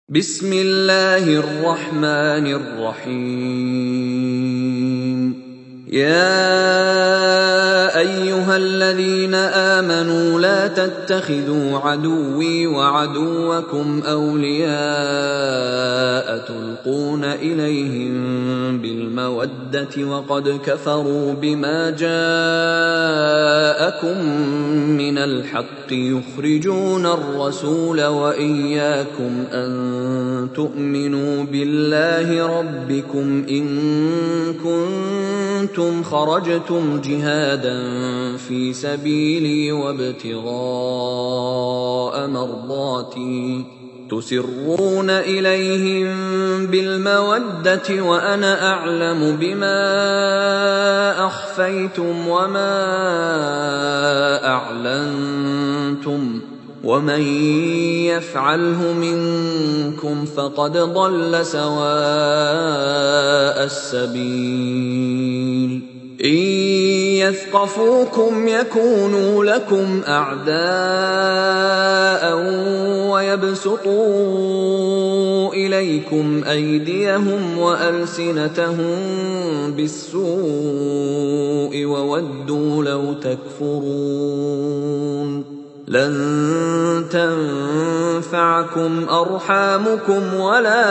بسم الله الرحمن الرحيم. يا أيها الذين آمنوا لا تتخذوا عدوي وعدوكم أولياء تلقون إليهم بالمودة وقد كفروا بما جاءكم من الحق يخرجون الرسول وإياكم أن تؤمنوا بالله ربكم إن كنتم خرجتم جهادا في سبيلي وابتغاء مرضاتي تسرون إليهم بالمودة وأنا أعلم بما أخفيتم وما أعلنتم ومن يفعله منكم فقد ضل سواء السبيل. إن يثقفوكم يكونوا لكم أعداء ويبسطوا إليكم أيديهم وألسنتهم بالسوء وودوا لو تكفرون. لن تنفعكم أرحامكم ولا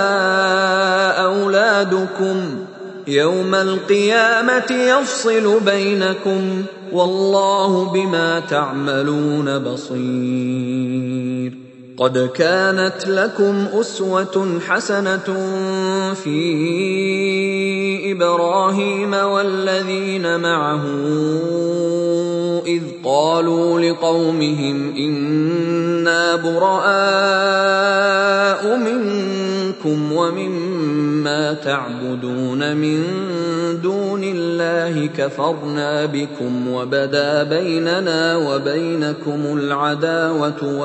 أولادكم يوم القيامة يفصل بينكم والله بما تعملون بصير. قد كانت لكم أسوة حسنة في إبراهيم والذين معه إذ قالوا لقومهم إنا براء منكم ومما تعبدون من دون الله كفرنا بكم وبدا بيننا وبينكم العداوة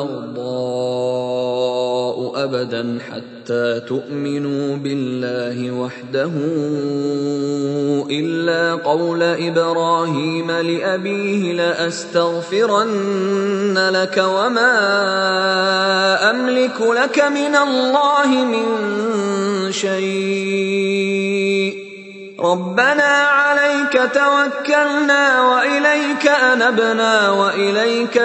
والبغضاء أبدا حتى تؤمنوا بالله وحده إلا قول إبراهيم لأبيه لأستغفرن لك وما أملك لك من الله من شيء ربنا عليك توكلنا وإليك أنبنا وإليك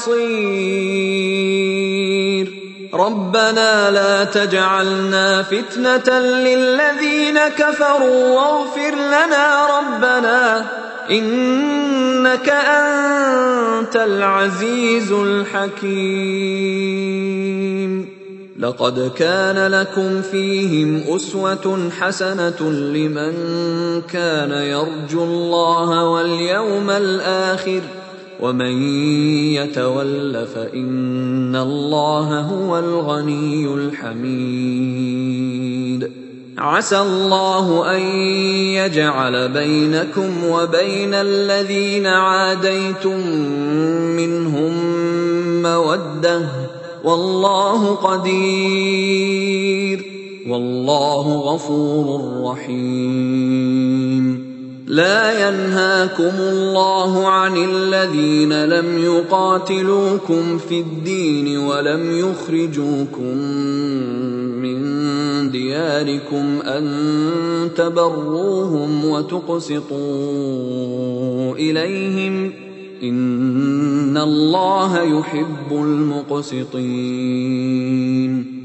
المصير. ربنا لا تجعلنا فتنة للذين كفروا واغفر لنا ربنا إنك أنت العزيز الحكيم. لقد كان لكم فيهم أسوة حسنة لمن كان يرجو الله واليوم الآخر ومن يتول فإن الله هو الغني الحميد. عسى الله أن يجعل بينكم وبين الذين عاديتم منهم مودة والله قدير والله غفور رحيم. لا ينهاكم الله عن الذين لم يقاتلوكم في الدين ولم يخرجوكم من دياركم أن تبروهم وتقسطوا إليهم إن الله يحب المقسطين.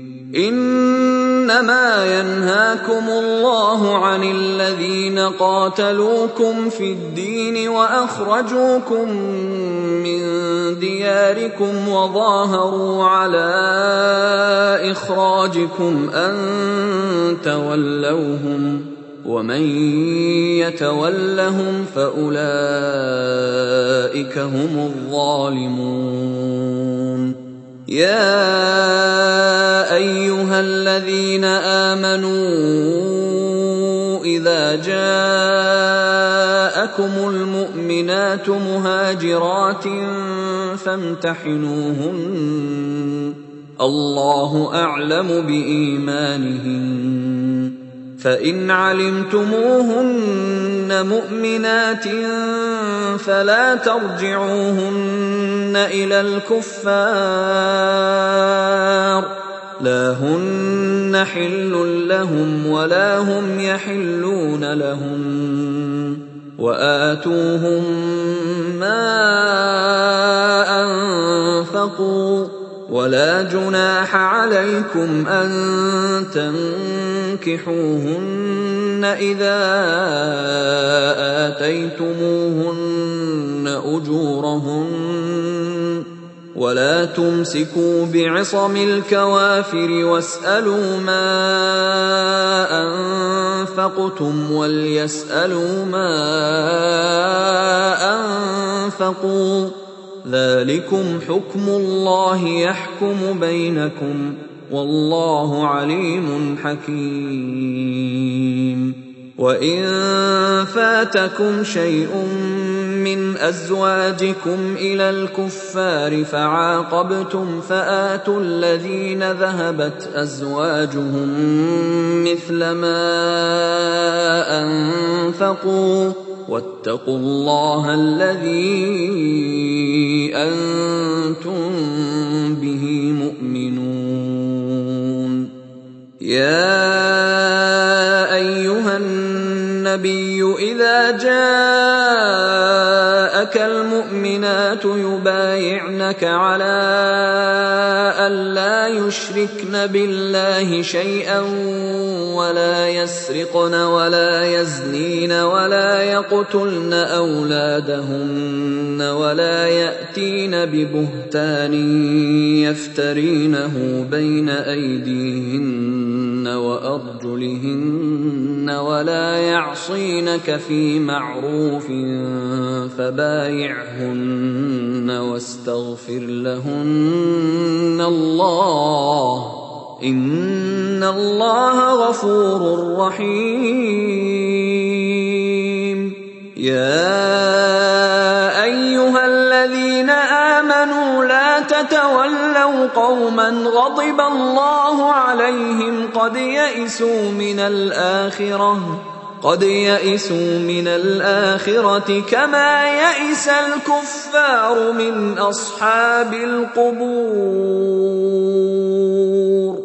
إنما ينهاكم الله عن الذين قاتلوكم في الدين وأخرجوكم من دياركم وظاهروا على إخراجكم أن تولوهم ومن يتولهم فأولئك هم الظالمون. يا أيها الذين آمنوا إذا جاءكم المؤمنات مهاجرات فامتحنوهن الله أعلم بإيمانهن فإن علمتموهن مؤمنات فلا ترجعوهن إلى الكفار لا هن حل لهم ولا هم يحلون لهم وآتوهم ما أنفقوا ولا جناح عليكم أن تنكحوهن إذا آتيتموهن أجورهن ولا تمسكوا بعصم الكوافر واسألوا ما أنفقتم وليسألوا ما أنفقوا ذلكم حكم الله يحكم بينكم والله عليم حكيم. وإن فاتكم شيء من أزواجكم إلى الكفار فعاقبتم فآتوا الذين ذهبت أزواجهم مثل ما أنفقوا واتقوا الله الذي أنتم به مؤمنون. يا أيها النبي إذا جاءك المؤمنات يبايعنك على ألا يشركن بالله شيئا ولا يسرقن ولا يزنين ولا يقتلن أولادهن ولا يأتين ببهتان يفترينه بين أيديهن وأرجلهن ولا يعصينك في معروف فبايعهن واستغفر لهن الله إن الله غفور رحيم. يا أيها الذين آمنوا لا تتولوا قوما غضب الله عليهم قد يئسوا من الآخرة كما يئس الكفار من أصحاب القبور.